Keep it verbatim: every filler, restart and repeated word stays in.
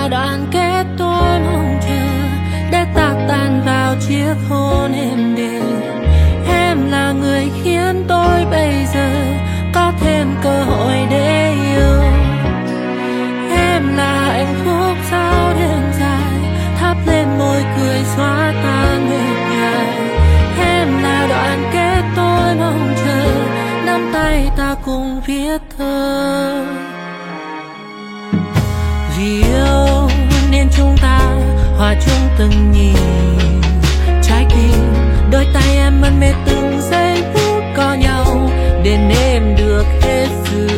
đoạn kết tôi mong chờ để ta tan vào chiếc hôn êm đềm. Em là người khiến tôi bây giờ có thêm cơ hội để yêu. Em là hạnh phúc sau đêm dài, thắp lên môi cười xóa tan mệt nhài. Em là đoạn kết tôi mong chờ, nắm tay ta cùng viết thơ. Vì yêu nên chúng ta hòa chung từng nhịp trái tim, đôi tay em mân mê từng giây phút có nhau để em được hết sự